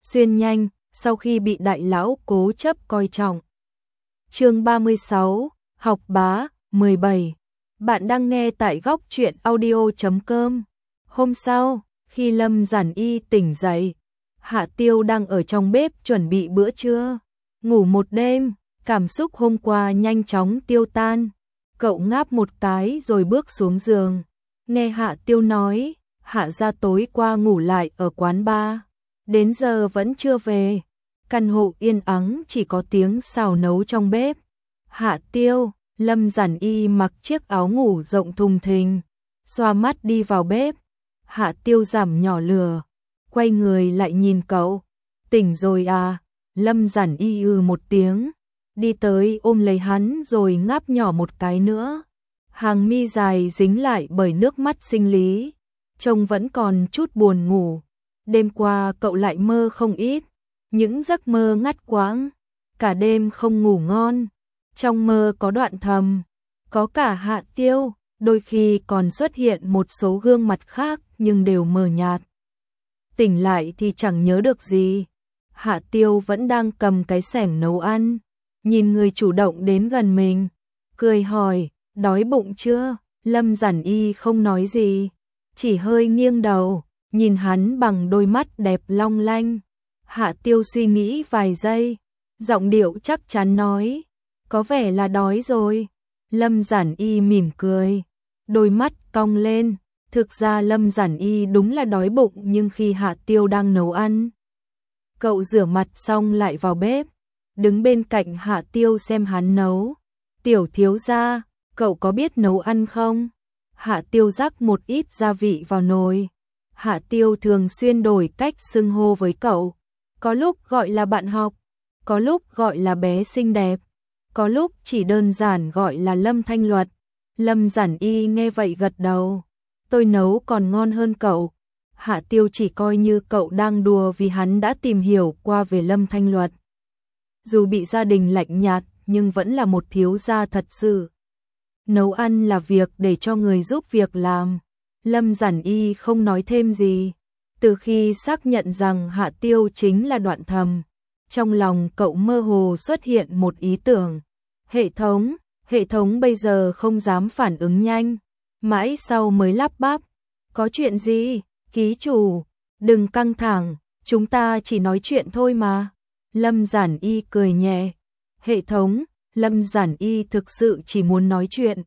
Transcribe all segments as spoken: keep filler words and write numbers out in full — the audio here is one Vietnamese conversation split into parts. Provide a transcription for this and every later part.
xuyên nhanh, sau khi bị đại lão cố chấp coi trọng. Chương ba mươi sáu, học bá, mười bảy. Bạn đang nghe tại góc truyện audio chấm com. Hôm sau, khi Lâm Giản Y tỉnh dậy, Hạ Tiêu đang ở trong bếp chuẩn bị bữa trưa. Ngủ một đêm, cảm xúc hôm qua nhanh chóng tiêu tan. Cậu ngáp một cái rồi bước xuống giường. Nghe Hạ Tiêu nói, Hạ gia tối qua ngủ lại ở quán bar, đến giờ vẫn chưa về. Căn hộ yên ắng chỉ có tiếng xào nấu trong bếp. Hạ Tiêu, Lâm Giản Y mặc chiếc áo ngủ rộng thùng thình, xoa mắt đi vào bếp. Hạ Tiêu giảm nhỏ lửa, quay người lại nhìn cậu. Tỉnh rồi à? Lâm Giản Y ư một tiếng, đi tới ôm lấy hắn rồi ngáp nhỏ một cái nữa. Hàng mi dài dính lại bởi nước mắt sinh lý, trông vẫn còn chút buồn ngủ. Đêm qua cậu lại mơ không ít, những giấc mơ ngắt quãng, cả đêm không ngủ ngon. Trong mơ có đoạn thầm, có cả Hạ Tiêu, đôi khi còn xuất hiện một số gương mặt khác nhưng đều mờ nhạt. Tỉnh lại thì chẳng nhớ được gì. Hạ Tiêu vẫn đang cầm cái xẻng nấu ăn, nhìn người chủ động đến gần mình, cười hỏi, đói bụng chưa? Lâm Giản Y không nói gì, chỉ hơi nghiêng đầu, nhìn hắn bằng đôi mắt đẹp long lanh. Hạ Tiêu suy nghĩ vài giây, giọng điệu chắc chắn nói, có vẻ là đói rồi. Lâm Giản Y mỉm cười, đôi mắt cong lên. Thực ra Lâm Giản Y đúng là đói bụng, nhưng khi Hạ Tiêu đang nấu ăn, cậu rửa mặt xong lại vào bếp, đứng bên cạnh Hạ Tiêu xem hắn nấu. Tiểu thiếu gia, cậu có biết nấu ăn không? Hạ Tiêu rắc một ít gia vị vào nồi. Hạ Tiêu thường xuyên đổi cách xưng hô với cậu, có lúc gọi là bạn học, có lúc gọi là bé xinh đẹp, có lúc chỉ đơn giản gọi là Lâm Thanh Luật. Lâm Giản Y nghe vậy gật đầu, tôi nấu còn ngon hơn cậu. Hạ Tiêu chỉ coi như cậu đang đùa vì hắn đã tìm hiểu qua về Lâm Thanh Luật. Dù bị gia đình lạnh nhạt nhưng vẫn là một thiếu gia thật sự. Nấu ăn là việc để cho người giúp việc làm. Lâm Giản Y không nói thêm gì. Từ khi xác nhận rằng Hạ Tiêu chính là Đoạn Thầm, trong lòng cậu mơ hồ xuất hiện một ý tưởng. Hệ thống, hệ thống bây giờ không dám phản ứng nhanh. Mãi sau mới lắp bắp. Có chuyện gì? Ký chủ, đừng căng thẳng, chúng ta chỉ nói chuyện thôi mà. Lâm Giản Y cười nhẹ. Hệ thống, Lâm Giản Y thực sự chỉ muốn nói chuyện.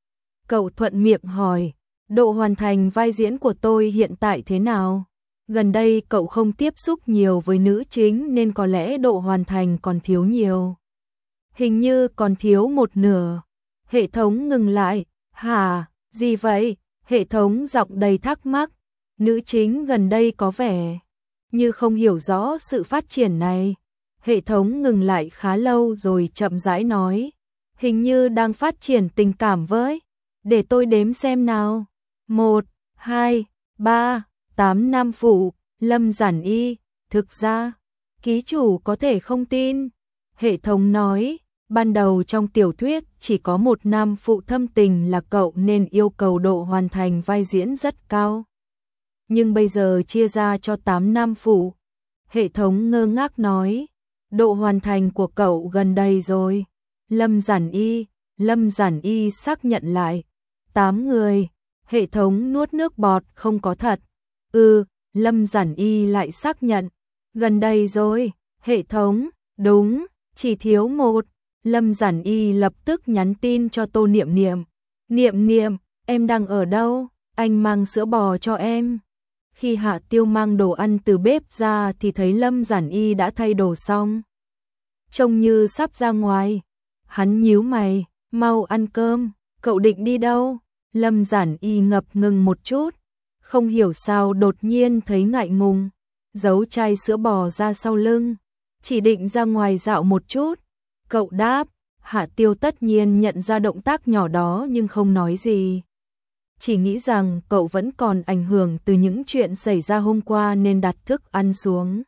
Cậu thuận miệng hỏi, độ hoàn thành vai diễn của tôi hiện tại thế nào? Gần đây cậu không tiếp xúc nhiều với nữ chính nên có lẽ độ hoàn thành còn thiếu nhiều. Hình như còn thiếu một nửa. Hệ thống ngừng lại. Hả, gì vậy? Hệ thống giọng đầy thắc mắc. Nữ chính gần đây có vẻ như không hiểu rõ sự phát triển này. Hệ thống ngừng lại khá lâu rồi chậm rãi nói, hình như đang phát triển tình cảm với. Để tôi đếm xem nào. Một, hai, ba, tám nam phụ. Lâm Giản Y, thực ra, ký chủ có thể không tin. Hệ thống nói, ban đầu trong tiểu thuyết chỉ có một nam phụ thâm tình là cậu nên yêu cầu độ hoàn thành vai diễn rất cao. Nhưng bây giờ chia ra cho tám nam phụ. Hệ thống ngơ ngác nói, độ hoàn thành của cậu gần đây rồi. Lâm Giản Y, Lâm Giản Y xác nhận lại, tám người. Hệ thống nuốt nước bọt, không có thật. Ừ, Lâm Giản Y lại xác nhận, gần đây rồi. Hệ thống, đúng, chỉ thiếu một. Lâm Giản Y lập tức nhắn tin cho Tô Niệm Niệm. Niệm Niệm, em đang ở đâu? Anh mang sữa bò cho em. Khi Hạ Tiêu mang đồ ăn từ bếp ra thì thấy Lâm Giản Y đã thay đồ xong, trông như sắp ra ngoài. Hắn nhíu mày, mau ăn cơm, cậu định đi đâu? Lâm Giản Y ngập ngừng một chút, không hiểu sao đột nhiên thấy ngại ngùng, giấu chai sữa bò ra sau lưng, chỉ định ra ngoài dạo một chút. Cậu đáp. Hạ Tiêu tất nhiên nhận ra động tác nhỏ đó nhưng không nói gì, chỉ nghĩ rằng cậu vẫn còn ảnh hưởng từ những chuyện xảy ra hôm qua nên đặt thức ăn xuống.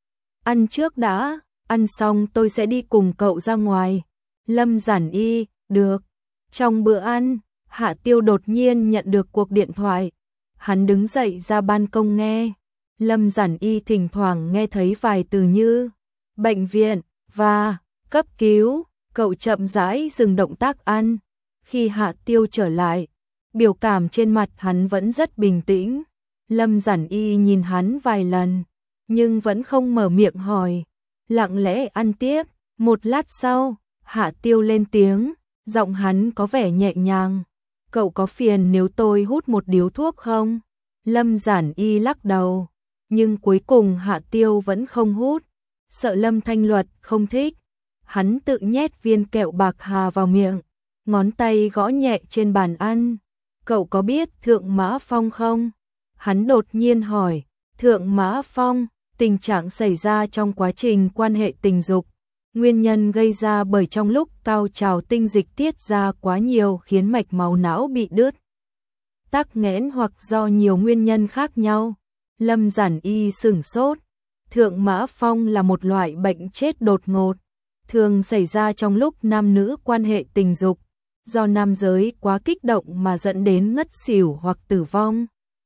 Ăn trước đã, ăn xong tôi sẽ đi cùng cậu ra ngoài. Lâm Giản Y, được. Trong bữa ăn, Hạ Tiêu đột nhiên nhận được cuộc điện thoại. Hắn đứng dậy ra ban công nghe. Lâm Giản Y thỉnh thoảng nghe thấy vài từ như bệnh viện và cấp cứu. Cậu chậm rãi dừng động tác ăn. Khi Hạ Tiêu trở lại, biểu cảm trên mặt hắn vẫn rất bình tĩnh. Lâm Giản Y nhìn hắn vài lần, nhưng vẫn không mở miệng hỏi, lặng lẽ ăn tiếp. Một lát sau, Hạ Tiêu lên tiếng, giọng hắn có vẻ nhẹ nhàng. Cậu có phiền nếu tôi hút một điếu thuốc không? Lâm Giản Y lắc đầu, nhưng cuối cùng Hạ Tiêu vẫn không hút, sợ Lâm Thanh Luật không thích. Hắn tự nhét viên kẹo bạc hà vào miệng, ngón tay gõ nhẹ trên bàn ăn. Cậu có biết Thượng Mã Phong không? Hắn đột nhiên hỏi. Thượng Mã Phong, tình trạng xảy ra trong quá trình quan hệ tình dục. Nguyên nhân gây ra bởi trong lúc cao trào tinh dịch tiết ra quá nhiều khiến mạch máu não bị đứt, tắc nghẽn hoặc do nhiều nguyên nhân khác nhau. Lâm Giản Y sửng sốt. Thượng Mã Phong là một loại bệnh chết đột ngột, thường xảy ra trong lúc nam nữ quan hệ tình dục, do nam giới quá kích động mà dẫn đến ngất xỉu hoặc tử vong.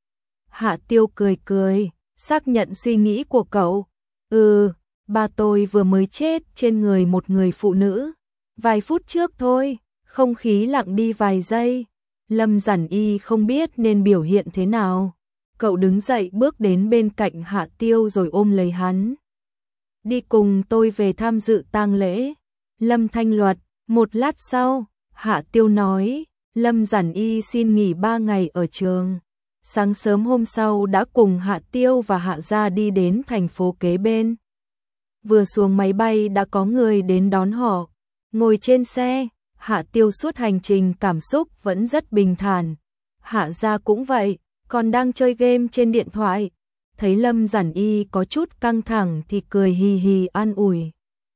Hạ Tiêu cười cười, xác nhận suy nghĩ của cậu. Ừ, ba tôi vừa mới chết trên người một người phụ nữ. Vài phút trước thôi. Không khí lặng đi vài giây. Lâm Giản Y không biết nên biểu hiện thế nào. Cậu đứng dậy bước đến bên cạnh Hạ Tiêu rồi ôm lấy hắn. Đi cùng tôi về tham dự tang lễ. Lâm Thanh Luật. Một lát sau, Hạ Tiêu nói, Lâm Giản Y xin nghỉ ba ngày ở trường. Sáng sớm hôm sau đã cùng Hạ Tiêu và Hạ Gia đi đến thành phố kế bên. Vừa xuống máy bay đã có người đến đón họ. Ngồi trên xe, Hạ Tiêu suốt hành trình cảm xúc vẫn rất bình thản. Hạ Gia cũng vậy, còn đang chơi game trên điện thoại. Thấy Lâm Giản Y có chút căng thẳng thì cười hì hì an ủi.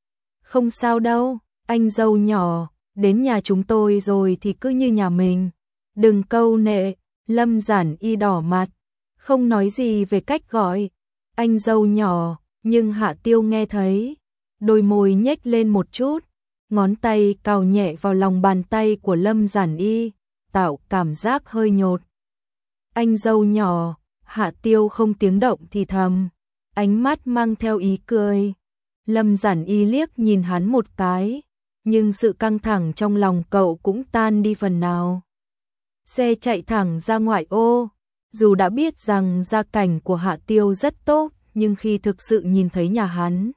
Không sao đâu, anh dâu nhỏ, đến nhà chúng tôi rồi thì cứ như nhà mình. Đừng câu nệ. Lâm Giản Y đỏ mặt, không nói gì về cách gọi anh dâu nhỏ, nhưng Hạ Tiêu nghe thấy, đôi môi nhếch lên một chút, ngón tay cào nhẹ vào lòng bàn tay của Lâm Giản Y, tạo cảm giác hơi nhột. Anh dâu nhỏ, Hạ Tiêu không tiếng động thì thầm, ánh mắt mang theo ý cười. Lâm Giản Y liếc nhìn hắn một cái, nhưng sự căng thẳng trong lòng cậu cũng tan đi phần nào. Xe chạy thẳng ra ngoại ô, dù đã biết rằng gia cảnh của Hạ Tiêu rất tốt, nhưng khi thực sự nhìn thấy nhà hắn,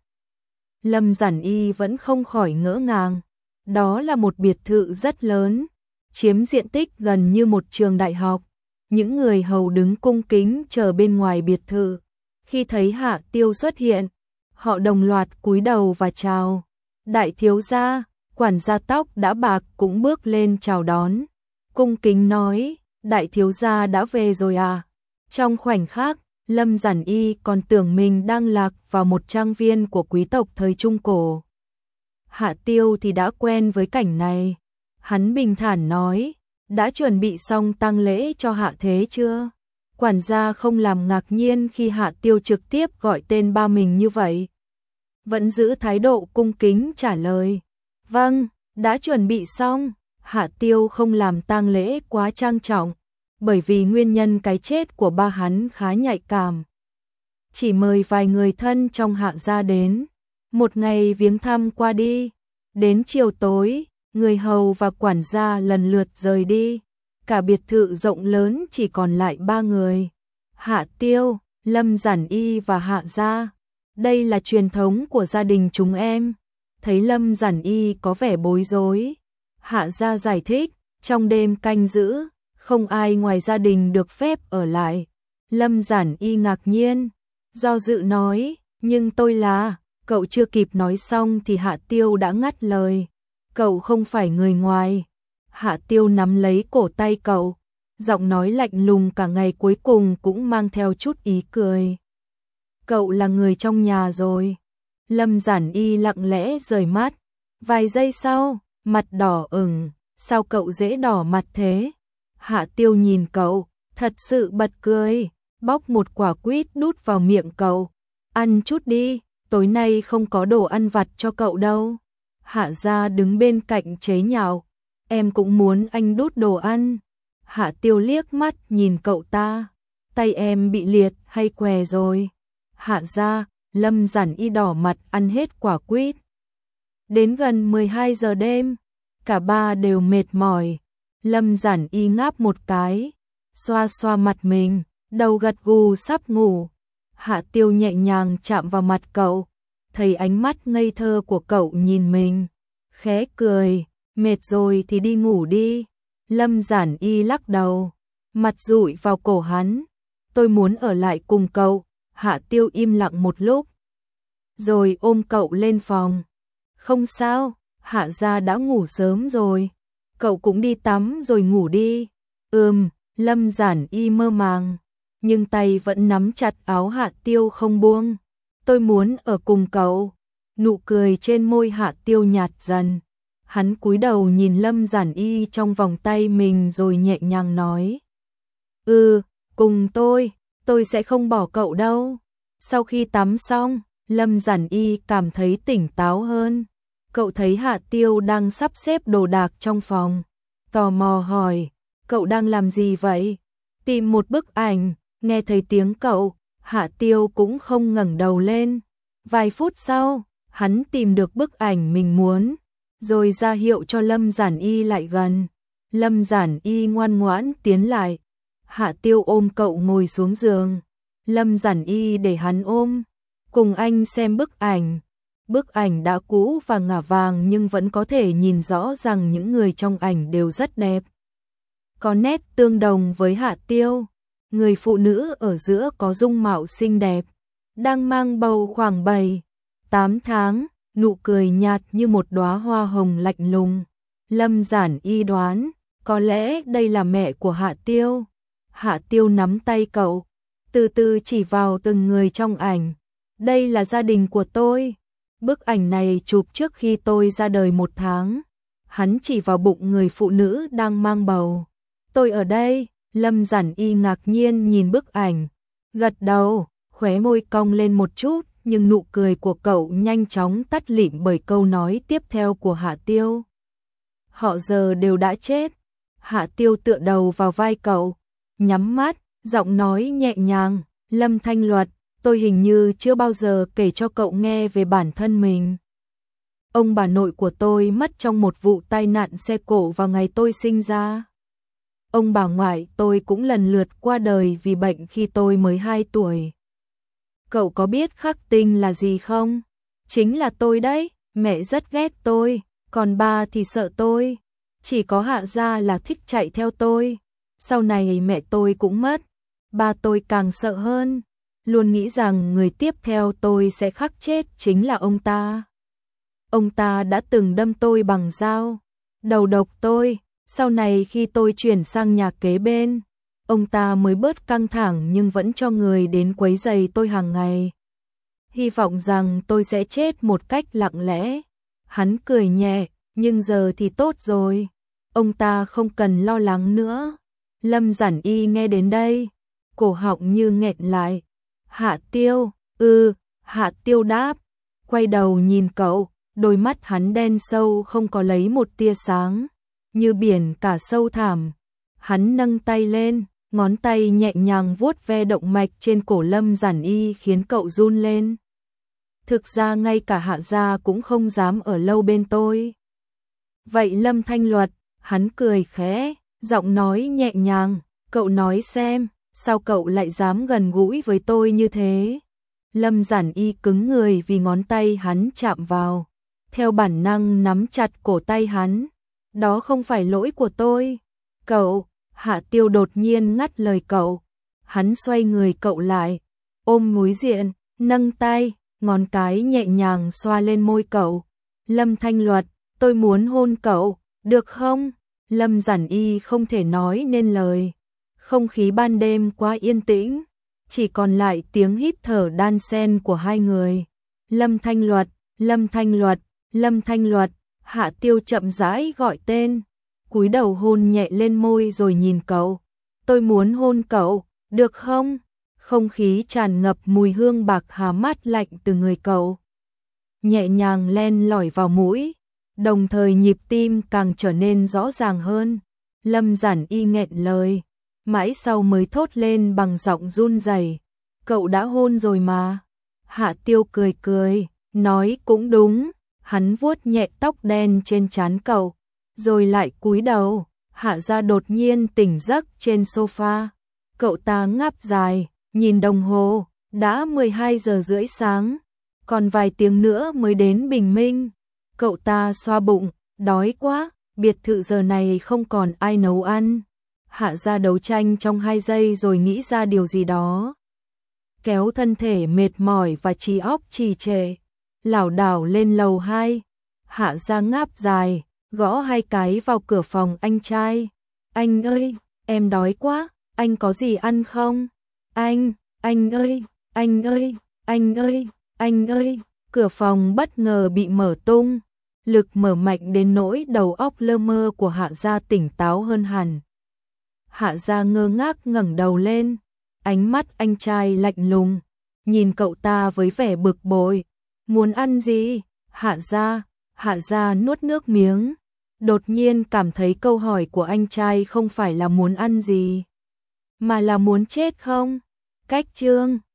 Lâm Giản Y vẫn không khỏi ngỡ ngàng. Đó là một biệt thự rất lớn, chiếm diện tích gần như một trường đại học. Những người hầu đứng cung kính chờ bên ngoài biệt thự. Khi thấy Hạ Tiêu xuất hiện, họ đồng loạt cúi đầu và chào. Đại thiếu gia, quản gia tóc đã bạc cũng bước lên chào đón. Cung kính nói, đại thiếu gia đã về rồi à? Trong khoảnh khắc, Lâm Giản Y còn tưởng mình đang lạc vào một trang viên của quý tộc thời Trung Cổ. Hạ Tiêu thì đã quen với cảnh này. Hắn bình thản nói, đã chuẩn bị xong tang lễ cho Hạ Thế chưa? Quản gia không làm ngạc nhiên khi Hạ Tiêu trực tiếp gọi tên ba mình như vậy. Vẫn giữ thái độ cung kính trả lời, vâng, đã chuẩn bị xong. Hạ Tiêu không làm tang lễ quá trang trọng, bởi vì nguyên nhân cái chết của ba hắn khá nhạy cảm. Chỉ mời vài người thân trong Hạ gia đến. Một ngày viếng thăm qua đi. Đến chiều tối, người hầu và quản gia lần lượt rời đi. Cả biệt thự rộng lớn chỉ còn lại ba người. Hạ Tiêu, Lâm Giản Y và Hạ gia. Đây là truyền thống của gia đình chúng em. Thấy Lâm Giản Y có vẻ bối rối, Hạ gia giải thích, trong đêm canh giữ, không ai ngoài gia đình được phép ở lại. Lâm Giản Y ngạc nhiên, do dự nói, nhưng tôi là, cậu chưa kịp nói xong thì Hạ Tiêu đã ngắt lời, cậu không phải người ngoài. Hạ Tiêu nắm lấy cổ tay cậu, giọng nói lạnh lùng cả ngày cuối cùng cũng mang theo chút ý cười. Cậu là người trong nhà rồi. Lâm Giản Y lặng lẽ rời mắt, vài giây sau, mặt đỏ ửng, sao cậu dễ đỏ mặt thế? Hạ Tiêu nhìn cậu, thật sự bật cười, bóc một quả quýt đút vào miệng cậu. Ăn chút đi, tối nay không có đồ ăn vặt cho cậu đâu. Hạ gia đứng bên cạnh chế nhạo, em cũng muốn anh đút đồ ăn. Hạ Tiêu liếc mắt nhìn cậu ta, tay em bị liệt hay què rồi? Hạ gia, Lâm Giản Y đỏ mặt ăn hết quả quýt. Đến gần mười hai giờ đêm, cả ba đều mệt mỏi. Lâm Giản Y ngáp một cái, xoa xoa mặt mình, đầu gật gù sắp ngủ. Hạ Tiêu nhẹ nhàng chạm vào mặt cậu, thấy ánh mắt ngây thơ của cậu nhìn mình, khẽ cười, mệt rồi thì đi ngủ đi. Lâm Giản Y lắc đầu, mặt dụi vào cổ hắn, tôi muốn ở lại cùng cậu. Hạ Tiêu im lặng một lúc, rồi ôm cậu lên phòng. Không sao, Hạ gia đã ngủ sớm rồi, cậu cũng đi tắm rồi ngủ đi. Ừm, Lâm Giản Y mơ màng, nhưng tay vẫn nắm chặt áo Hạ Tiêu không buông. Tôi muốn ở cùng cậu. Nụ cười trên môi Hạ Tiêu nhạt dần. Hắn cúi đầu nhìn Lâm Giản Y trong vòng tay mình rồi nhẹ nhàng nói. Ừ, cùng tôi, tôi sẽ không bỏ cậu đâu. Sau khi tắm xong, Lâm Giản Y cảm thấy tỉnh táo hơn. Cậu thấy Hạ Tiêu đang sắp xếp đồ đạc trong phòng, tò mò hỏi, cậu đang làm gì vậy? Tìm một bức ảnh. Nghe thấy tiếng cậu, Hạ Tiêu cũng không ngẩng đầu lên. Vài phút sau, hắn tìm được bức ảnh mình muốn, rồi ra hiệu cho Lâm Giản Y lại gần. Lâm Giản Y ngoan ngoãn tiến lại. Hạ Tiêu ôm cậu ngồi xuống giường. Lâm Giản Y để hắn ôm, cùng anh xem bức ảnh. Bức ảnh đã cũ và ngả vàng nhưng vẫn có thể nhìn rõ rằng những người trong ảnh đều rất đẹp. Có nét tương đồng với Hạ Tiêu. Người phụ nữ ở giữa có dung mạo xinh đẹp, đang mang bầu khoảng bảy, tám tháng, nụ cười nhạt như một đóa hoa hồng lạnh lùng. Lâm Giản Y đoán, có lẽ đây là mẹ của Hạ Tiêu. Hạ Tiêu nắm tay cậu, từ từ chỉ vào từng người trong ảnh. Đây là gia đình của tôi. Bức ảnh này chụp trước khi tôi ra đời một tháng. Hắn chỉ vào bụng người phụ nữ đang mang bầu. Tôi ở đây. Lâm Giản Y ngạc nhiên nhìn bức ảnh, gật đầu, khóe môi cong lên một chút, nhưng nụ cười của cậu nhanh chóng tắt lịm bởi câu nói tiếp theo của Hạ Tiêu. Họ giờ đều đã chết. Hạ Tiêu tựa đầu vào vai cậu, nhắm mắt, giọng nói nhẹ nhàng, Lâm Thanh Luật, tôi hình như chưa bao giờ kể cho cậu nghe về bản thân mình. Ông bà nội của tôi mất trong một vụ tai nạn xe cộ vào ngày tôi sinh ra. Ông bà ngoại tôi cũng lần lượt qua đời vì bệnh khi tôi mới hai tuổi. Cậu có biết khắc tinh là gì không? Chính là tôi đấy, mẹ rất ghét tôi, còn ba thì sợ tôi. Chỉ có Hạ gia là thích chạy theo tôi. Sau này mẹ tôi cũng mất, ba tôi càng sợ hơn. Luôn nghĩ rằng người tiếp theo tôi sẽ khắc chết chính là ông ta. Ông ta đã từng đâm tôi bằng dao, đầu độc tôi. Sau này khi tôi chuyển sang nhà kế bên, ông ta mới bớt căng thẳng nhưng vẫn cho người đến quấy rầy tôi hàng ngày. Hy vọng rằng tôi sẽ chết một cách lặng lẽ. Hắn cười nhẹ, nhưng giờ thì tốt rồi. Ông ta không cần lo lắng nữa. Lâm Giản Y nghe đến đây, cổ họng như nghẹn lại. Hạ Tiêu, ừ, Hạ Tiêu đáp, quay đầu nhìn cậu, đôi mắt hắn đen sâu không có lấy một tia sáng, như biển cả sâu thẳm. Hắn nâng tay lên, ngón tay nhẹ nhàng vuốt ve động mạch trên cổ Lâm Giản Y khiến cậu run lên. Thực ra ngay cả Hạ gia cũng không dám ở lâu bên tôi. Vậy Lâm Thanh Luật, hắn cười khẽ, giọng nói nhẹ nhàng, cậu nói xem, sao cậu lại dám gần gũi với tôi như thế? Lâm Giản Y cứng người vì ngón tay hắn chạm vào, theo bản năng nắm chặt cổ tay hắn. Đó không phải lỗi của tôi. Cậu, Hạ Tiêu đột nhiên ngắt lời cậu. Hắn xoay người cậu lại, ôm múi diện, nâng tay, ngón cái nhẹ nhàng xoa lên môi cậu. Lâm Thanh Luật, tôi muốn hôn cậu, được không? Lâm Giản Y không thể nói nên lời. Không khí ban đêm quá yên tĩnh, chỉ còn lại tiếng hít thở đan xen của hai người. Lâm Thanh Luật, Lâm Thanh Luật, Lâm Thanh Luật. Hạ Tiêu chậm rãi gọi tên, cúi đầu hôn nhẹ lên môi rồi nhìn cậu. Tôi muốn hôn cậu, được không? Không khí tràn ngập mùi hương bạc hà mát lạnh từ người cậu. Nhẹ nhàng len lỏi vào mũi, đồng thời nhịp tim càng trở nên rõ ràng hơn. Lâm Giản Y nghẹn lời, mãi sau mới thốt lên bằng giọng run rẩy. Cậu đã hôn rồi mà. Hạ Tiêu cười cười, nói cũng đúng, hắn vuốt nhẹ tóc đen trên trán cậu, rồi lại cúi đầu. Hạ Gia đột nhiên tỉnh giấc trên sofa, cậu ta ngáp dài, nhìn đồng hồ, đã mười hai giờ rưỡi sáng, còn vài tiếng nữa mới đến bình minh. Cậu ta xoa bụng, đói quá, biệt thự giờ này không còn ai nấu ăn. Hạ Gia đấu tranh trong hai giây rồi nghĩ ra điều gì đó. Kéo thân thể mệt mỏi và trí óc trì trệ, lảo đảo lên lầu hai. Hạ Gia ngáp dài, gõ hai cái vào cửa phòng anh trai. Anh ơi, em đói quá, anh có gì ăn không? Anh, anh ơi, anh ơi, anh ơi, anh ơi. Cửa phòng bất ngờ bị mở tung, lực mở mạnh đến nỗi đầu óc lơ mơ của Hạ Gia tỉnh táo hơn hẳn. Hạ Gia ngơ ngác ngẩng đầu lên, ánh mắt anh trai lạnh lùng, nhìn cậu ta với vẻ bực bội. Muốn ăn gì? Hạ Gia, Hạ Gia nuốt nước miếng, đột nhiên cảm thấy câu hỏi của anh trai không phải là muốn ăn gì, mà là muốn chết không? Cách chương